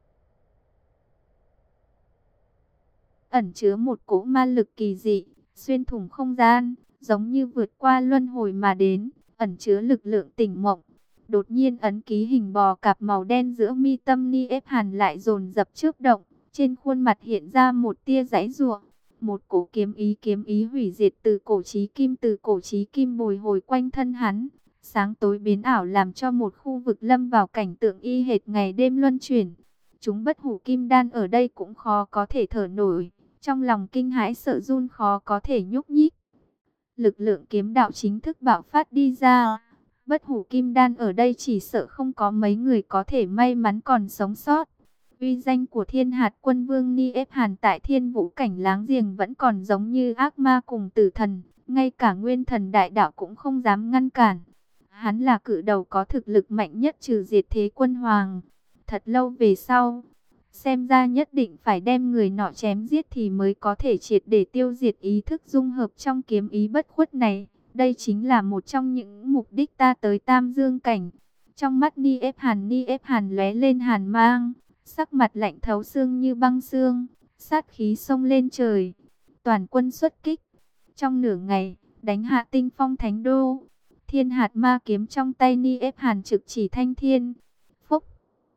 ẩn chứa một cỗ ma lực kỳ dị, xuyên thủng không gian, giống như vượt qua luân hồi mà đến, ẩn chứa lực lượng tỉnh mộng. Đột nhiên ấn ký hình bò cạp màu đen giữa mi tâm Ni ép Hàn lại dồn dập chớp động, trên khuôn mặt hiện ra một tia giãy giụa. Một cổ kiếm ý kiếm ý hủy diệt từ cổ chí kim từ cổ chí kim bồi hồi quanh thân hắn, sáng tối biến ảo làm cho một khu vực lâm vào cảnh tượng y hệt ngày đêm luân chuyển. Chúng bất hủ kim đan ở đây cũng khó có thể thở nổi, trong lòng kinh hãi sợ run khó có thể nhúc nhích. Lực lượng kiếm đạo chính thức bạo phát đi ra. Bất hủ kim đan ở đây chỉ sợ không có mấy người có thể may mắn còn sống sót. Uy danh của Thiên Hạt Quân Vương Ni ép Hàn tại Thiên Vũ cảnh láng giềng vẫn còn giống như ác ma cùng tử thần, ngay cả Nguyên Thần Đại Đạo cũng không dám ngăn cản. Hắn là cự đầu có thực lực mạnh nhất trừ Diệt Thế Quân Hoàng. Thật lâu về sau, xem ra nhất định phải đem người nọ chém giết thì mới có thể triệt để tiêu diệt ý thức dung hợp trong kiếm ý bất khuất này. Đây chính là một trong những mục đích ta tới Tam Dương cảnh. Trong mắt Ni ép Hàn Ni ép Hàn lóe lên hàn mang, sắc mặt lạnh thấu xương như băng xương, sát khí xông lên trời. Toàn quân xuất kích. Trong nửa ngày, đánh hạ Tinh Phong Thánh Đô. Thiên hạt ma kiếm trong tay Ni ép Hàn trực chỉ thanh thiên. Phúc.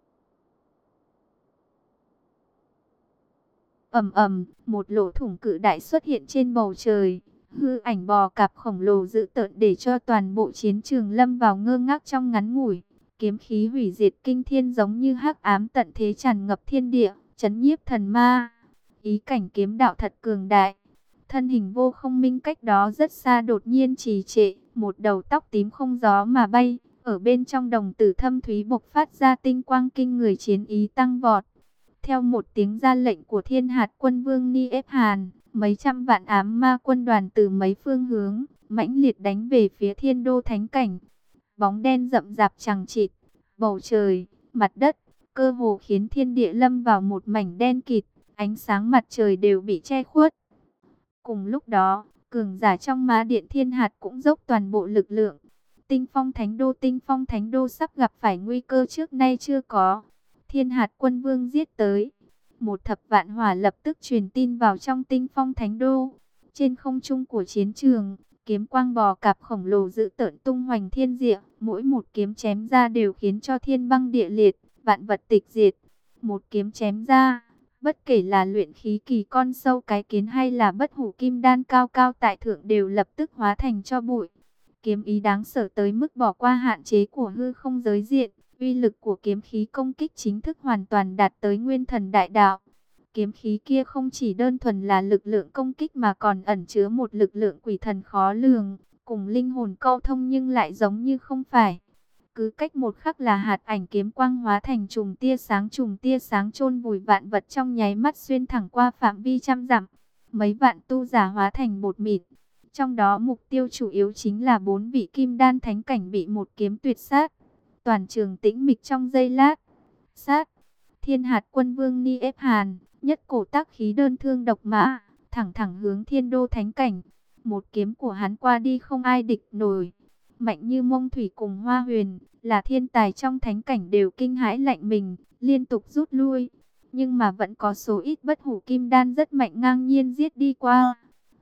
Ầm ầm, một lỗ thủng cự đại xuất hiện trên bầu trời. Hư ảnh bò cạp khổng lồ dữ tợn để cho toàn bộ chiến trường lâm vào ngơ ngác trong ngắn ngủi. Kiếm khí hủy diệt kinh thiên giống như hắc ám tận thế tràn ngập thiên địa, chấn nhiếp thần ma. Ý cảnh kiếm đạo thật cường đại. Thân hình Vô Không Minh cách đó rất xa đột nhiên trì trệ, một đầu tóc tím không gió mà bay, ở bên trong đồng tử thâm thúy bộc phát ra tinh quang kinh người, chiến ý tăng vọt. Theo một tiếng ra lệnh của Thiên Hạt Quân Vương Ni ép Hàn, mấy trăm vạn ám ma quân đoàn từ mấy phương hướng mãnh liệt đánh về phía Thiên Đô Thánh Cảnh. Bóng đen rậm rạp chằng chịt, bầu trời, mặt đất, cơ hồ khiến thiên địa lâm vào một mảnh đen kịt, ánh sáng mặt trời đều bị che khuất. Cùng lúc đó, cường giả trong Má Điện Thiên Hạt cũng dốc toàn bộ lực lượng. Tinh Phong Thánh Đô Tinh Phong Thánh Đô sắp gặp phải nguy cơ trước nay chưa có. Thiên Hạt Quân Vương giết tới. Một thập vạn hỏa lập tức truyền tin vào trong Tinh Phong Thánh Đô. Trên không trung của chiến trường, kiếm quang bò cạp khổng lồ dữ tợn tung hoành thiên địa, mỗi một kiếm chém ra đều khiến cho thiên băng địa liệt, vạn vật tịch diệt. Một kiếm chém ra, bất kể là luyện khí kỳ con sâu cái kiến hay là bất hủ kim đan cao cao tại thượng đều lập tức hóa thành cho bụi. Kiếm ý đáng sợ tới mức bỏ qua hạn chế của hư không giới diện, uy lực của kiếm khí công kích chính thức hoàn toàn đạt tới Nguyên Thần Đại Đạo. Kiếm khí kia không chỉ đơn thuần là lực lượng công kích mà còn ẩn chứa một lực lượng quỷ thần khó lường, cùng linh hồn câu thông nhưng lại giống như không phải. Cứ cách một khắc là hạt ảnh kiếm quang hóa thành chùm tia sáng, chùm tia sáng chôn vùi vạn vật trong nháy mắt xuyên thẳng qua phạm vi trăm dặm. Mấy vạn tu giả hóa thành bột mịn. Trong đó mục tiêu chủ yếu chính là bốn vị kim đan thánh cảnh bị một kiếm tuyệt sát. Toàn trường tĩnh mịch trong giây lát. Sát. Thiên Hạt Quân Vương Ni ép Hàn, nhất cổ tác khí đơn thương độc mã, thẳng thẳng hướng Thiên Đô Thánh Cảnh. Một kiếm của hắn qua đi không ai địch nổi. Mạnh như Mông Thủy cùng Hoa Huyền, là thiên tài trong thánh cảnh đều kinh hãi lạnh mình, liên tục rút lui. Nhưng mà vẫn có số ít bất hủ kim đan rất mạnh ngang nhiên giết đi qua.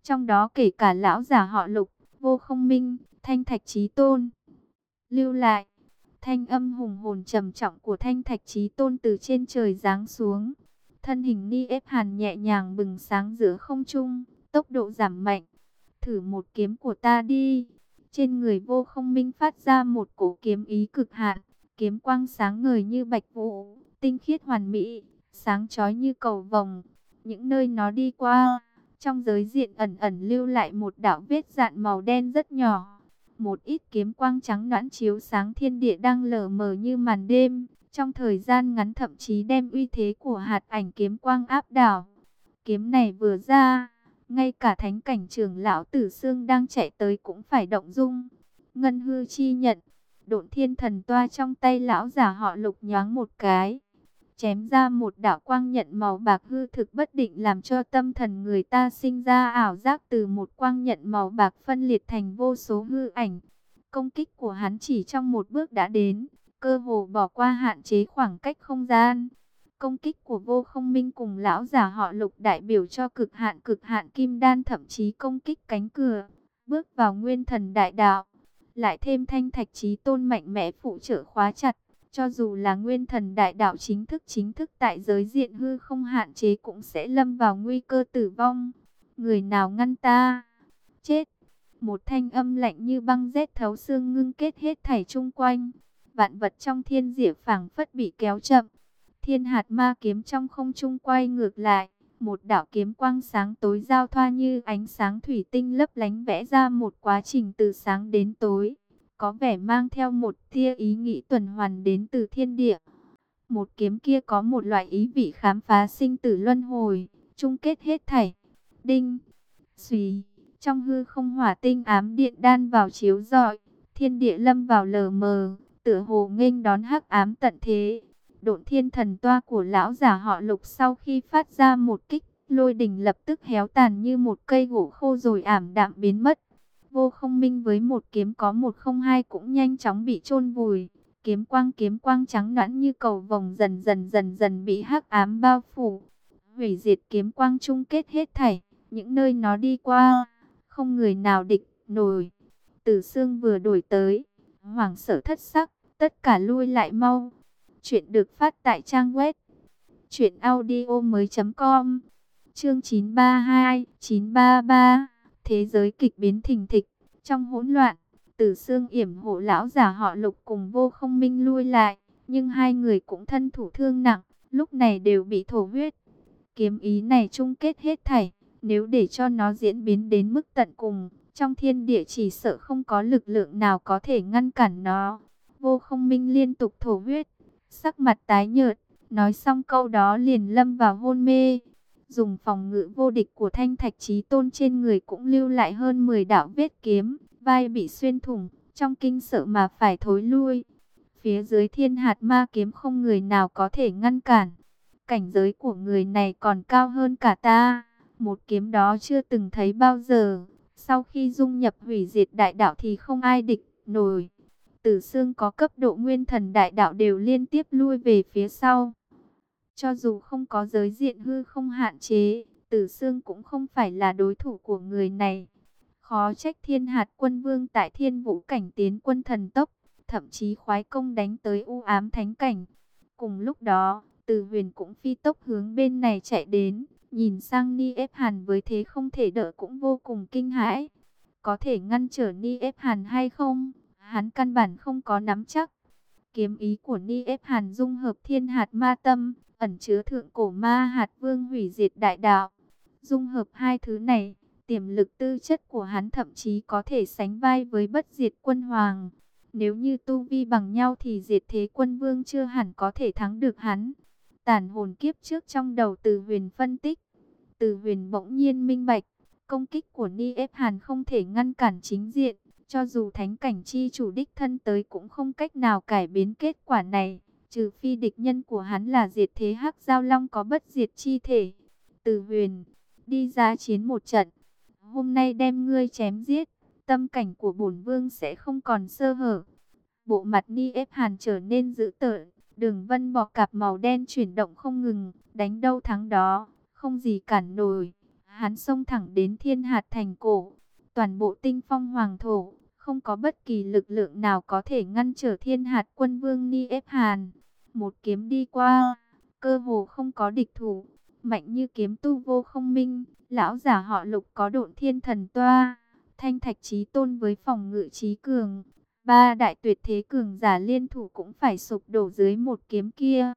trong đó kể cả lão giả họ Lục, Vô Không Minh, Thanh Thạch Chí Tôn. Lưu lại, thanh âm hùng hồn trầm trọng của Thanh Thạch Chí Tôn từ trên trời giáng xuống. Thân hình Ni ép Hàn nhẹ nhàng bừng sáng giữa không trung, tốc độ giảm mạnh. Thử một kiếm của ta đi. Trên người Vô Không Minh phát ra một cổ kiếm ý cực hạn, kiếm quang sáng ngời như bạch vũ, tinh khiết hoàn mỹ, sáng chói như cầu vồng. Những nơi nó đi qua, trong giới diện ẩn ẩn lưu lại một đạo vết dạn màu đen rất nhỏ. Một ít kiếm quang trắng nõn chiếu sáng thiên địa đang lờ mờ như màn đêm. Trong thời gian ngắn thậm chí đem uy thế của hạt ảnh kiếm quang áp đảo. Kiếm này vừa ra, ngay cả thánh cảnh trưởng lão Tử Xương đang chạy tới cũng phải động dung. Ngân hư chi nhận, độn thiên thần toa trong tay lão giả họ Lục nhoáng một cái, chém ra một đạo quang nhận màu bạc hư thực bất định, làm cho tâm thần người ta sinh ra ảo giác từ một quang nhận màu bạc phân liệt thành vô số hư ảnh. Công kích của hắn chỉ trong một bước đã đến, cơ hồ bỏ qua hạn chế khoảng cách không gian. Công kích của Vô Không Minh cùng lão giả họ Lục đại biểu cho cực hạn cực hạn kim đan, thậm chí công kích cánh cửa, bước vào nguyên thần đại đạo. Lại thêm Thanh Thạch Chí Tôn mạnh mẽ phụ trợ khóa chặt, cho dù là nguyên thần đại đạo chính thức chính thức tại giới diện hư không hạn chế cũng sẽ lâm vào nguy cơ tử vong. Người nào ngăn ta? Chết! Một thanh âm lạnh như băng rét thấu xương ngưng kết hết thảy chung quanh. Vạn vật trong thiên diệp phảng phất bị kéo chậm. Thiên hạt ma kiếm trong không trung quay ngược lại. Một đạo kiếm quang sáng tối giao thoa như ánh sáng thủy tinh lấp lánh, vẽ ra một quá trình từ sáng đến tối. Có vẻ mang theo một tia ý nghĩ tuần hoàn đến từ thiên địa. Một kiếm kia có một loại ý vị khám phá sinh tử luân hồi, chung kết hết thảy. Đinh! Xùy! Trong hư không hỏa tinh ám điện đan vào chiếu rọi, thiên địa lâm vào lờ mờ, tựa hồ nghênh đón hắc ám tận thế. Độn thiên thần toa của lão giả họ Lục sau khi phát ra một kích, lôi đình lập tức héo tàn như một cây gỗ khô rồi ảm đạm biến mất. Vô Không Minh với một kiếm có một không hai cũng nhanh chóng bị chôn vùi. Kiếm quang kiếm quang trắng nõn như cầu vồng dần dần dần dần bị hắc ám bao phủ. Hủy diệt kiếm quang chung kết hết thảy, những nơi nó đi qua, không người nào địch nổi. Tử Xương vừa đổi tới, hoảng sợ thất sắc, tất cả lui lại mau. Chuyện được phát tại trang web truyện audio mới chấm com. Chương chín ba hai, chín ba ba. Thế giới kịch biến thình thịch, trong hỗn loạn, Tử Xương yểm hộ lão giả họ Lục cùng Vô Không Minh lui lại, nhưng hai người cũng thân thủ thương nặng, lúc này đều bị thổ huyết. Kiếm ý này chung kết hết thảy, nếu để cho nó diễn biến đến mức tận cùng, trong thiên địa chỉ sợ không có lực lượng nào có thể ngăn cản nó. Vô Không Minh liên tục thổ huyết, sắc mặt tái nhợt, nói xong câu đó liền lâm vào hôn mê. Dùng phòng ngự vô địch của Thanh Thạch Chí Tôn trên người cũng lưu lại hơn mười đạo vết kiếm, vai bị xuyên thủng, trong kinh sợ mà phải thối lui. Phía dưới thiên hạt ma kiếm không người nào có thể ngăn cản. Cảnh giới của người này còn cao hơn cả ta, một kiếm đó chưa từng thấy bao giờ. Sau khi dung nhập hủy diệt đại đạo thì không ai địch nổi. Tử Xương có cấp độ nguyên thần đại đạo đều liên tiếp lui về phía sau. Cho dù không có giới diện hư không hạn chế, Tử Xương cũng không phải là đối thủ của người này. Khó trách thiên hạt quân vương tại thiên vũ cảnh tiến quân thần tốc, thậm chí khoái công đánh tới u ám thánh cảnh. Cùng lúc đó, Từ Huyền cũng phi tốc hướng bên này chạy đến, nhìn sang Ni ép Hàn với thế không thể đỡ cũng vô cùng kinh hãi. Có thể ngăn trở Ni ép Hàn hay không? Hắn căn bản không có nắm chắc. Kiếm ý của Ni ép Hàn dung hợp thiên hạt ma tâm, ẩn chứa thượng cổ ma hạt vương hủy diệt đại đạo. Dung hợp hai thứ này, tiềm lực tư chất của hắn thậm chí có thể sánh vai với bất diệt quân hoàng. Nếu như tu vi bằng nhau thì diệt thế quân vương chưa hẳn có thể thắng được hắn. Tàn hồn kiếp trước trong đầu Từ Huyền phân tích. Từ Huyền bỗng nhiên minh bạch, công kích của Ni ép Hàn không thể ngăn cản chính diện. Cho dù thánh cảnh chi chủ đích thân tới cũng không cách nào cải biến kết quả này. Trừ phi địch nhân của hắn là diệt thế hắc giao long có bất diệt chi thể. Từ Huyền, đi ra chiến một trận. Hôm nay đem ngươi chém giết, tâm cảnh của bổn vương sẽ không còn sơ hở. Bộ mặt Ni ép Hàn trở nên dữ tợn, đường vân bọ cạp màu đen chuyển động không ngừng, đánh đâu thắng đó, không gì cản nổi. Hắn xông thẳng đến Thiên Hạt Thành cổ, toàn bộ Tinh Phong Hoàng thổ, không có bất kỳ lực lượng nào có thể ngăn trở Thiên Hạt Quân Vương Ni-ép Hàn. Một kiếm đi qua, cơ hồ không có địch thủ, mạnh như kiếm tu Vô Không Minh, lão giả họ Lục có Độn Thiên Thần Toa, Thanh Thạch Chí Tôn với phòng ngự trí cường, ba đại tuyệt thế cường giả liên thủ cũng phải sụp đổ dưới một kiếm kia.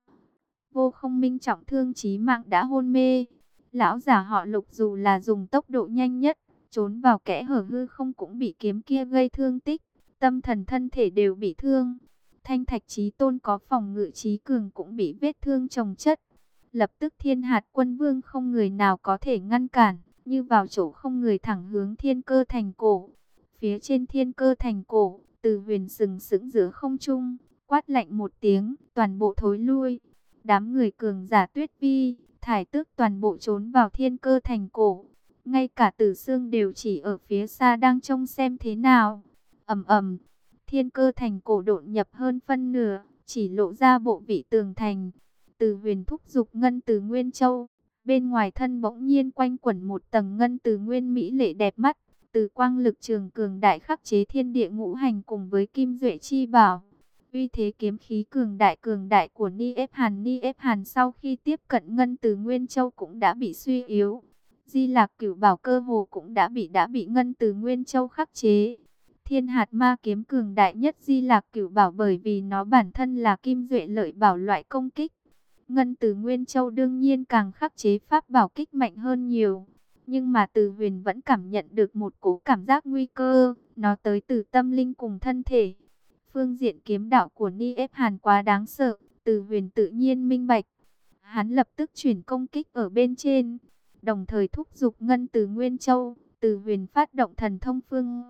Vô Không Minh trọng thương chí mạng đã hôn mê. Lão giả họ Lục dù là dùng tốc độ nhanh nhất, trốn vào kẽ hở hư không cũng bị kiếm kia gây thương tích, tâm thần thân thể đều bị thương. Thanh Thạch Chí Tôn có phòng ngự trí cường cũng bị vết thương chồng chất. Lập tức Thiên Hạt Quân Vương không người nào có thể ngăn cản, như vào chỗ không người thẳng hướng Thiên Cơ Thành cổ. Phía trên Thiên Cơ Thành cổ, Từ Huyền sừng sững giữa không trung, quát lạnh một tiếng, toàn bộ thối lui. Đám người cường giả Tuyết Vi, Thải Tước toàn bộ trốn vào Thiên Cơ Thành cổ. Ngay cả Tử Sương đều chỉ ở phía xa đang trông xem thế nào. Ầm ầm, Thiên Cơ Thành cổ độn nhập hơn phân nửa, chỉ lộ ra bộ vị tường thành. Từ Huyền thúc giục ngân từ Nguyên Châu, bên ngoài thân bỗng nhiên quanh quẩn một tầng ngân từ nguyên mỹ lệ đẹp mắt. Từ quang lực trường cường đại khắc chế thiên địa ngũ hành cùng với kim duệ chi bảo. Uy thế kiếm khí cường đại cường đại của Ni-ép Hàn Ni-ép Hàn sau khi tiếp cận ngân từ Nguyên Châu cũng đã bị suy yếu. Di Lạc Cửu Bảo cơ hồ cũng đã bị đã bị ngân từ Nguyên Châu khắc chế. Thiên Hạt Ma kiếm cường đại nhất Di Lạc Cửu Bảo bởi vì nó bản thân là kim duệ lợi bảo loại công kích. Ngân từ Nguyên Châu đương nhiên càng khắc chế pháp bảo kích mạnh hơn nhiều. Nhưng mà Từ Huyền vẫn cảm nhận được một cố cảm giác nguy cơ, nó tới từ tâm linh cùng thân thể. Phương diện kiếm đạo của Ni-ép Hàn quá đáng sợ, Từ Huyền tự nhiên minh bạch. Hắn lập tức chuyển công kích ở bên trên, đồng thời thúc giục ngân từ Nguyên Châu. Từ Huyền phát động thần thông Phương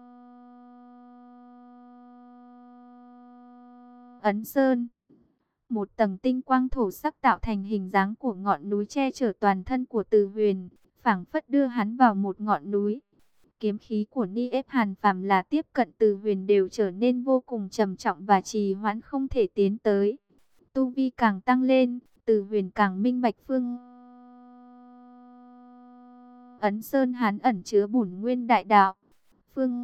Ấn Sơn. Một tầng tinh quang thổ sắc tạo thành hình dáng của ngọn núi che chở toàn thân của Từ Huyền, phảng phất đưa hắn vào một ngọn núi. Kiếm khí của Ni-ép Hàn phàm là tiếp cận Từ Huyền đều trở nên vô cùng trầm trọng và trì hoãn không thể tiến tới. Tu vi càng tăng lên, Từ Huyền càng minh bạch Phương Ấn Sơn hắn ẩn chứa bổn nguyên đại đạo. Phương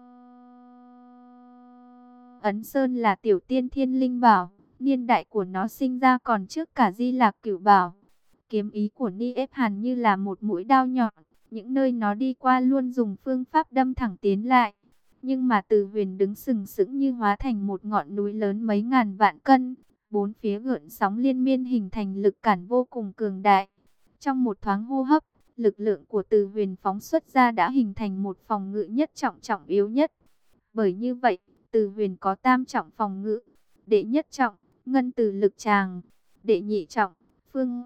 Ấn Sơn là tiểu tiên thiên linh bảo, niên đại của nó sinh ra còn trước cả Di Lạc Cửu Bảo. Kiếm ý của Ni-ép Hàn như là một mũi đao nhọn, những nơi nó đi qua luôn dùng phương pháp đâm thẳng tiến lại. Nhưng mà Từ Huyền đứng sừng sững như hóa thành một ngọn núi lớn mấy ngàn vạn cân, bốn phía gợn sóng liên miên hình thành lực cản vô cùng cường đại. Trong một thoáng hô hấp, lực lượng của Từ Huyền phóng xuất ra đã hình thành một phòng ngự nhất trọng trọng yếu nhất. Bởi như vậy, Từ Huyền có tam trọng phòng ngự. Đệ nhất trọng, ngân từ lực tràng. Đệ nhị trọng, Phương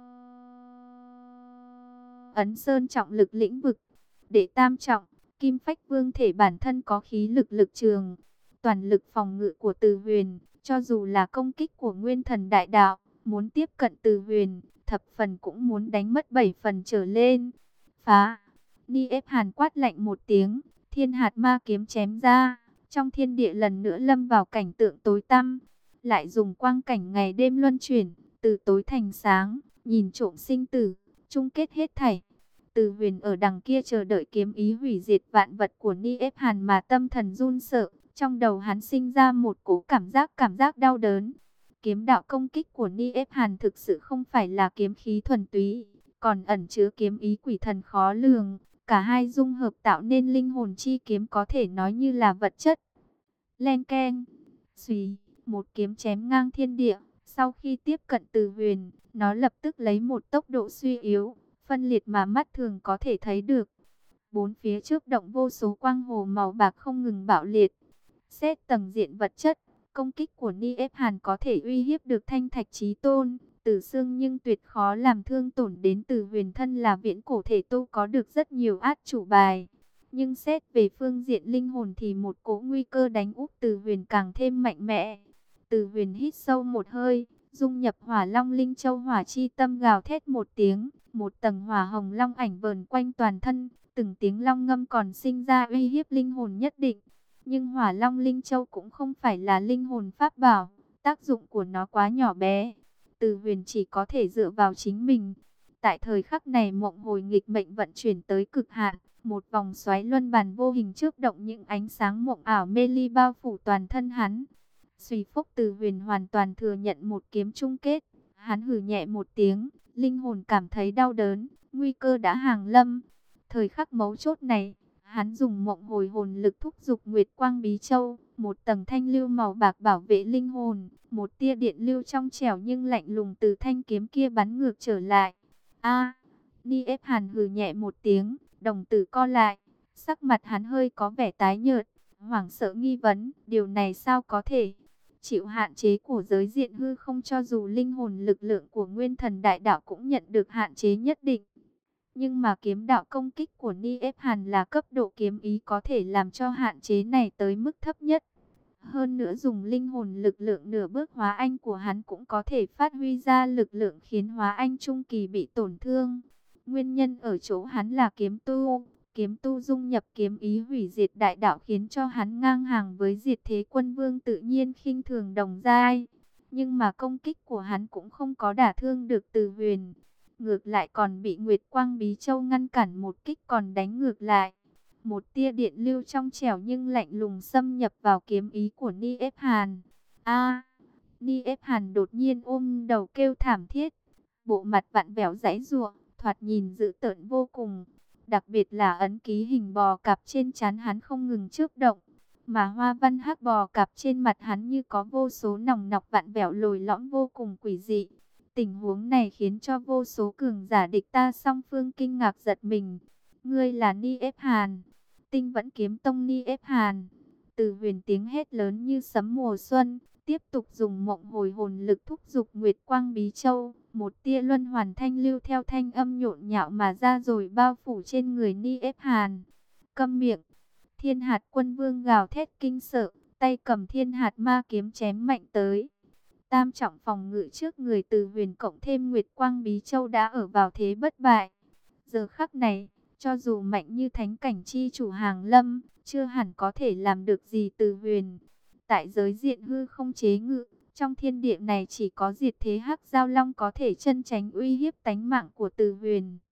Ấn Sơn trọng lực lĩnh vực. Đệ tam trọng, Kim Phách Vương thể bản thân có khí lực lực trường. Toàn lực phòng ngự của Từ Huyền, cho dù là công kích của Nguyên Thần Đại Đạo, muốn tiếp cận Từ Huyền, thập phần cũng muốn đánh mất bảy phần trở lên. Phá! Ni-ép Hàn quát lạnh một tiếng, Thiên Hạt Ma kiếm chém ra, trong thiên địa lần nữa lâm vào cảnh tượng tối tăm, lại dùng quang cảnh ngày đêm luân chuyển, từ tối thành sáng, nhìn trộm sinh tử, chung kết hết thảy. Từ Huyền ở đằng kia chờ đợi kiếm ý hủy diệt vạn vật của Ni-ép Hàn mà tâm thần run sợ, trong đầu hắn sinh ra một cố cảm giác cảm giác đau đớn. Kiếm đạo công kích của Ni-ép Hàn thực sự không phải là kiếm khí thuần túy, còn ẩn chứa kiếm ý quỷ thần khó lường. Cả hai dung hợp tạo nên linh hồn chi kiếm có thể nói như là vật chất. Len keng, xùy, một kiếm chém ngang thiên địa. Sau khi tiếp cận Từ Huyền, nó lập tức lấy một tốc độ suy yếu, phân liệt mà mắt thường có thể thấy được. Bốn phía chớp động vô số quang hồ màu bạc không ngừng bạo liệt. Xét tầng diện vật chất, công kích của Ni-ép Hàn có thể uy hiếp được Thanh Thạch Chí Tôn, Tử Sương, nhưng tuyệt khó làm thương tổn đến Từ Huyền. Thân là viễn cổ thể tu có được rất nhiều át chủ bài, nhưng xét về phương diện linh hồn thì một cỗ nguy cơ đánh úp Từ Huyền càng thêm mạnh mẽ. Từ Huyền hít sâu một hơi, dung nhập Hỏa Long Linh Châu hỏa chi tâm, gào thét một tiếng, một tầng hỏa hồng long ảnh vờn quanh toàn thân, từng tiếng long ngâm còn sinh ra uy hiếp linh hồn nhất định. Nhưng Hỏa Long Linh Châu cũng không phải là linh hồn pháp bảo, tác dụng của nó quá nhỏ bé. Từ Huyền chỉ có thể dựa vào chính mình. Tại thời khắc này mộng hồi nghịch mệnh vận chuyển tới cực hạn, một vòng xoáy luân bàn vô hình chớp động, những ánh sáng mộng ảo mê ly bao phủ toàn thân hắn. Xuy phúc Từ Huyền hoàn toàn thừa nhận một kiếm chung kết. Hắn hừ nhẹ một tiếng, linh hồn cảm thấy đau đớn, nguy cơ đã hàng lâm. Thời khắc mấu chốt này, hắn dùng mộng hồi hồn lực thúc giục Nguyệt Quang Bí Châu, một tầng thanh lưu màu bạc bảo vệ linh hồn, một tia điện lưu trong trẻo nhưng lạnh lùng từ thanh kiếm kia bắn ngược trở lại. A, Ni ép Hàn hừ nhẹ một tiếng, đồng tử co lại, sắc mặt hắn hơi có vẻ tái nhợt, hoảng sợ nghi vấn, điều này sao có thể? Chịu hạn chế của giới diện hư không, cho dù linh hồn lực lượng của Nguyên Thần Đại Đạo cũng nhận được hạn chế nhất định. Nhưng mà kiếm đạo công kích của Ni ép Hàn là cấp độ kiếm ý có thể làm cho hạn chế này tới mức thấp nhất. Hơn nữa dùng linh hồn lực lượng nửa bước hóa anh của hắn cũng có thể phát huy ra lực lượng khiến hóa anh trung kỳ bị tổn thương. Nguyên nhân ở chỗ hắn là kiếm tu, kiếm tu dung nhập kiếm ý hủy diệt đại đạo khiến cho hắn ngang hàng với Diệt Thế Quân Vương, tự nhiên khinh thường đồng giai. Nhưng mà công kích của hắn cũng không có đả thương được Từ Huyền, ngược lại còn bị Nguyệt Quang Bí Châu ngăn cản một kích còn đánh ngược lại. Một tia điện lưu trong trẻo nhưng lạnh lùng xâm nhập vào kiếm ý của Ni ép Hàn. A, Ni ép Hàn đột nhiên ôm đầu kêu thảm thiết, bộ mặt vặn vẹo giãy giụa, thoạt nhìn dữ tợn vô cùng. Đặc biệt là ấn ký hình bò cạp trên trán hắn không ngừng chớp động, mà hoa văn hắc bò cạp trên mặt hắn như có vô số nòng nọc vặn vẹo lồi lõm vô cùng quỷ dị. Tình huống này khiến cho vô số cường giả địch ta song phương kinh ngạc giật mình. Ngươi là Ni ép Hàn? Tinh Vẫn Kiếm Tông Ni ép Hàn. Từ Huyền tiếng hét lớn như sấm mùa xuân, tiếp tục dùng mộng hồi hồn lực thúc giục Nguyệt Quang Bí Châu, một tia luân hoàn thanh lưu theo thanh âm nhộn nhạo mà ra rồi bao phủ trên người Ni ép Hàn. Câm miệng! Thiên Hạt Quân Vương gào thét kinh sợ, tay cầm Thiên Hạt Ma kiếm chém mạnh tới. Tam trọng phòng ngự trước người Từ Huyền cộng thêm Nguyệt Quang Bí Châu đã ở vào thế bất bại. Giờ khắc này, cho dù mạnh như thánh cảnh chi chủ hàng lâm, chưa hẳn có thể làm được gì Từ Huyền. Tại giới diện hư không chế ngự, trong thiên địa này chỉ có Diệt Thế Hắc Giao Long có thể chân tránh uy hiếp tánh mạng của Từ Huyền.